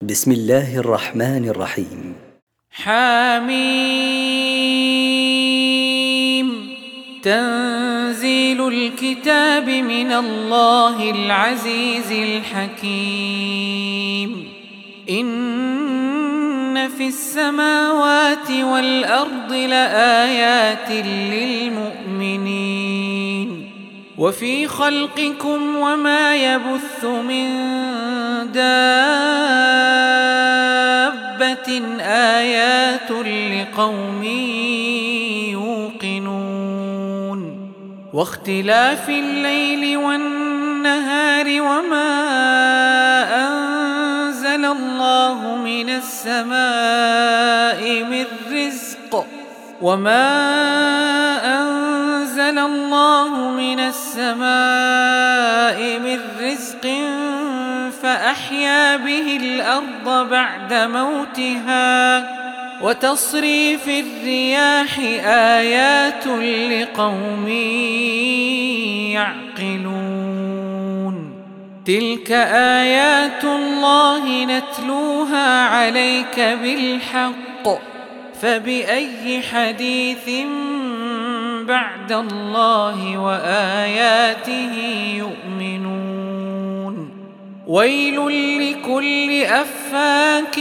بسم الله الرحمن الرحيم. حميم. تنزيل الكتاب من الله العزيز الحكيم. إن في السماوات والأرض لآيات للمؤمنين وفي خلقكم وما يبث من دابة آيات لقوم يوقنون واختلاف الليل والنهار وما أنزل الله من السماء من رزق فأحيا به الأرض بعد موتها وتصريف الرياح آيات لقوم يعقلون تلك آيات الله نتلوها عليك بالحق فبأي حديث بعد الله وآياته يؤمنون ويل لكل أفاك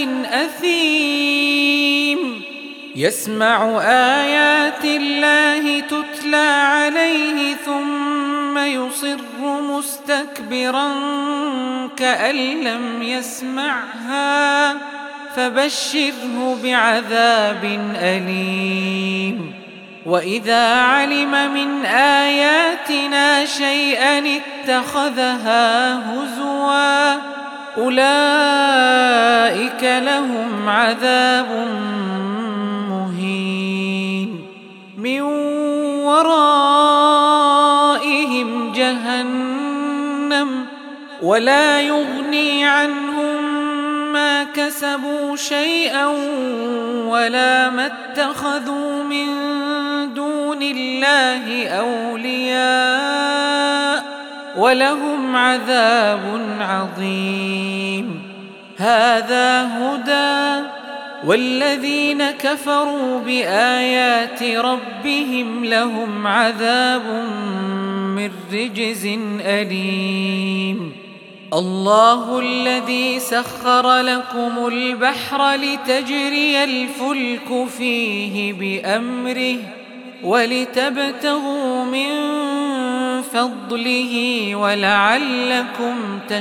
أثيم يسمع آيات الله تتلى عليه ثم يصر مستكبرا كأن لم يسمعها فبشره بعذاب أليم وإذا علم من آياتنا شيئا اتخذها هزوا أولئك لهم عذاب مهين من ورائهم جهنم ولا يغني عنهم ما كسبوا شيئا ولا ما اتخذوا من دون الله أولياء ولهم عذاب عظيم هذا هدى والذين كفروا بآيات ربهم لهم عذاب من رجز أليم الله الذي سخر لكم البحر لتجري الفلك فيه بأمره ولتبتغوا من فضله ولعلكم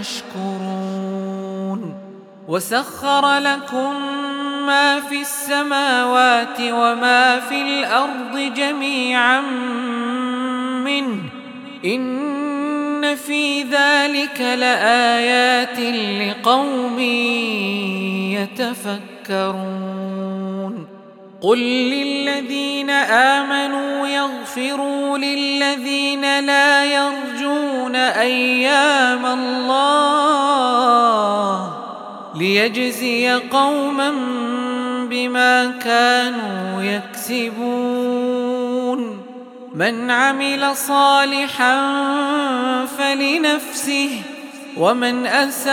تشكرون وسخر لكم ما في السماوات وما في الأرض جميعا منه إن في ذلك لآيات لقوم يتفكرون قل للذين آمنوا يغفروا للذين لا يرجون أيام الله ليجزي قوما بما كانوا يكسبون من عمل صالحا فلنفسه ومن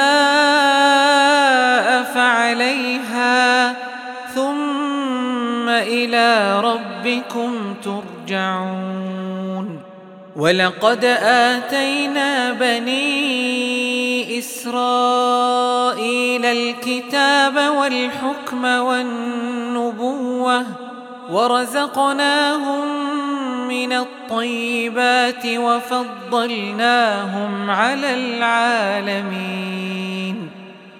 أساء فعليها ثم إلى ربكم ترجعون ولقد آتينا بني إسرائيل الكتاب والحكم والنبوة ورزقناهم من الطيبات وفضلناهم على العالمين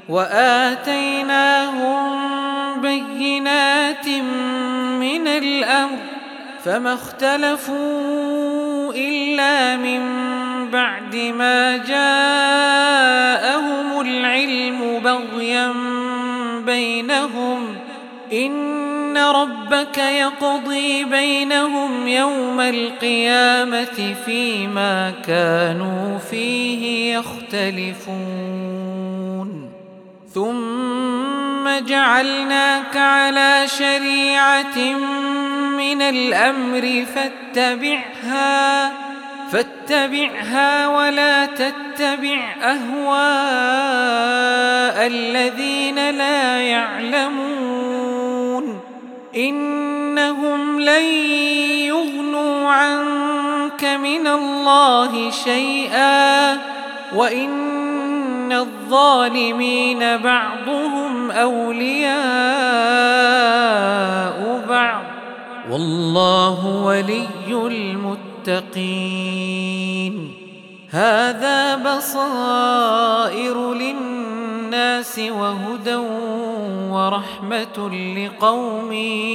وآتيناهم بينات من الأمر فما اختلفوا إلا من بعد ما جاءهم العلم بغيا بينهم إن ربك يقضي بينهم يوم القيامة فيما كانوا فيه يختلفون ثم جعلناك على شريعة من الأمر فاتبعها ولا تتبع أهواء الذين لا يعلمون إنهم لن يغنوا عنك من الله شيئا وإن الظالمين بعضهم أولياء بعض والله ولي المتقين هذا بصائر للناس وهدى ورحمة لقوم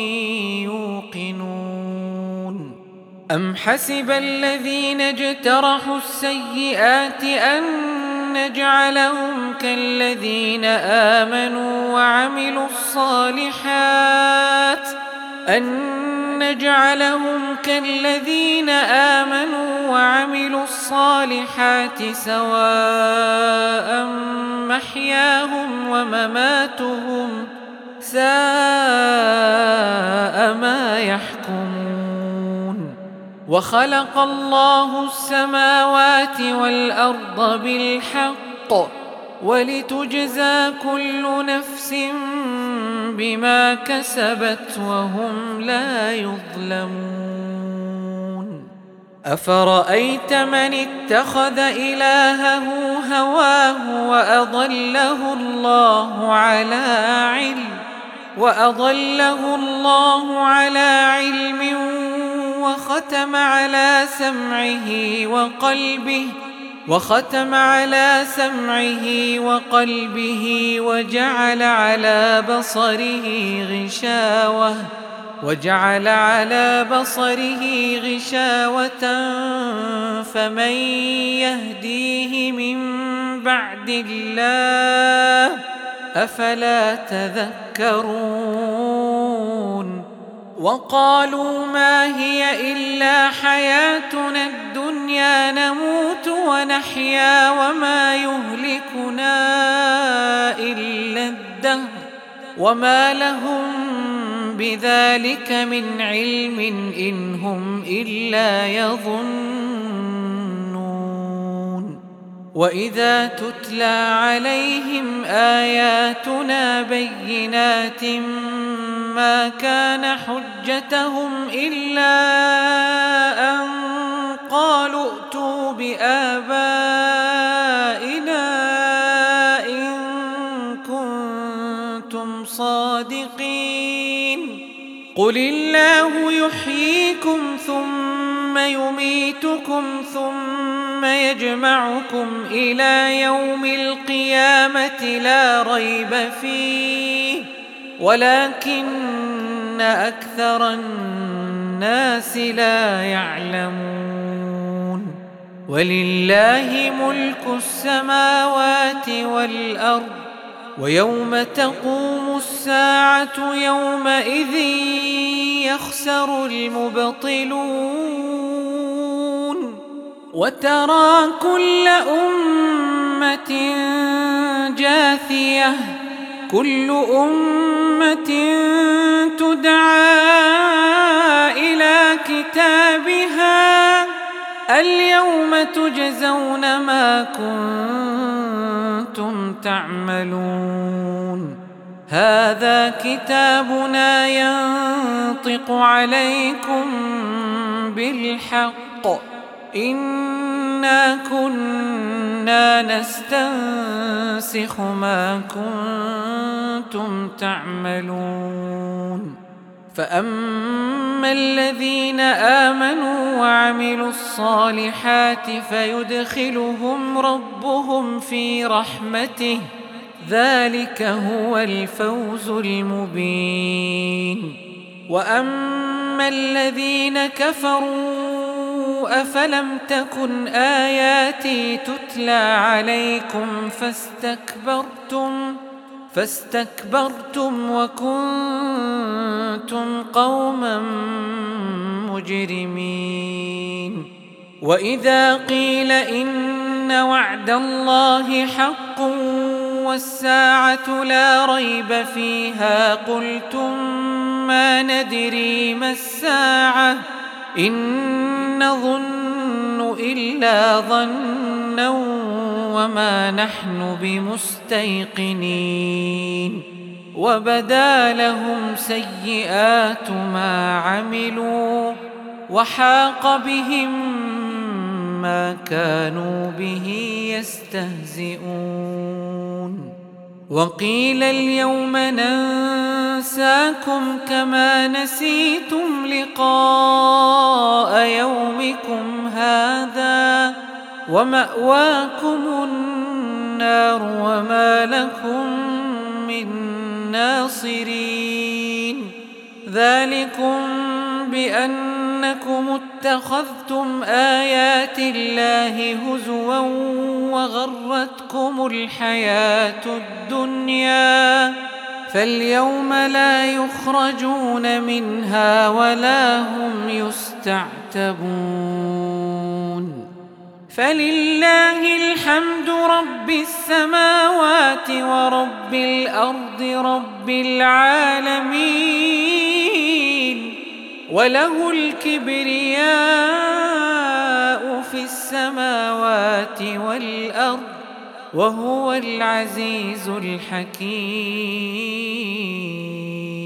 يوقنون أم حسب الذين اجترحوا السيئات أن نجعلهم كالذين آمنوا وعملوا الصالحات سواء محياهم ومماتهم ساء ما يحكمون وخلق الله السماوات والأرض بالحق ولتجزى كل نفس بما كسبت وهم لا يظلمون أفرأيت من اتخذ إلهه هواه وأضله الله على علم وختم على سمعه وقلبه وجعل على بصره غشاوة فمن يهديه من بعد الله أفلا تذكرون وقالوا ما هي إلا حياتنا الدنيا نموت ونحيا وما يهلكنا إلا الدهر وما لهم بذلك من علم إن هم إلا يظنون وإذا تتلى عليهم آياتنا بينات ما كان حجتهم إلا أن قالوا ائتوا بآبائنا إن كنتم صادقين قل الله يحييكم ثم يميتكم ثم يجمعكم إلى يوم القيامة لا ريب فيه ولكن أكثر الناس لا يعلمون ولله ملك السماوات والأرض ويوم تقوم الساعة يومئذ يخسر المبطلون وترى كل أمة جاثية كل أمة تدعى إلى كتابها اليوم تجزون ما كنتم تعملون هذا كتابنا ينطق عليكم بالحق إنا كنا نستنسخ ما كنتم تعملون فأما الذين آمنوا وعملوا الصالحات فيدخلهم ربهم في رحمته ذلك هو الفوز المبين وأما الذين كفروا أفلم تكن آياتي تتلى عليكم فاستكبرتم وكنتم قوما مجرمين وإذا قيل إن وعد الله حق والساعة لا ريب فيها قلتم ما ندري ما الساعة إن نظن إلا ظنا وما نحن بمستيقنين وبدا لهم سيئات ما عملوا وحاق بهم ما كانوا به يستهزئون وقيل اليوم ننساكم كما نسيتم لقاء يومكم هذا ومأواكم النار وما لكم من ناصرين ذلكم بأنكم اتخذتم آيات الله هزوا وغرتكم الحياة الدنيا فاليوم لا يخرجون منها ولا هم يستعتبون فلله الحمد رب السماوات ورب الأرض رب العالمين وله الكبرياء في السماوات والأرض وهو العزيز الحكيم.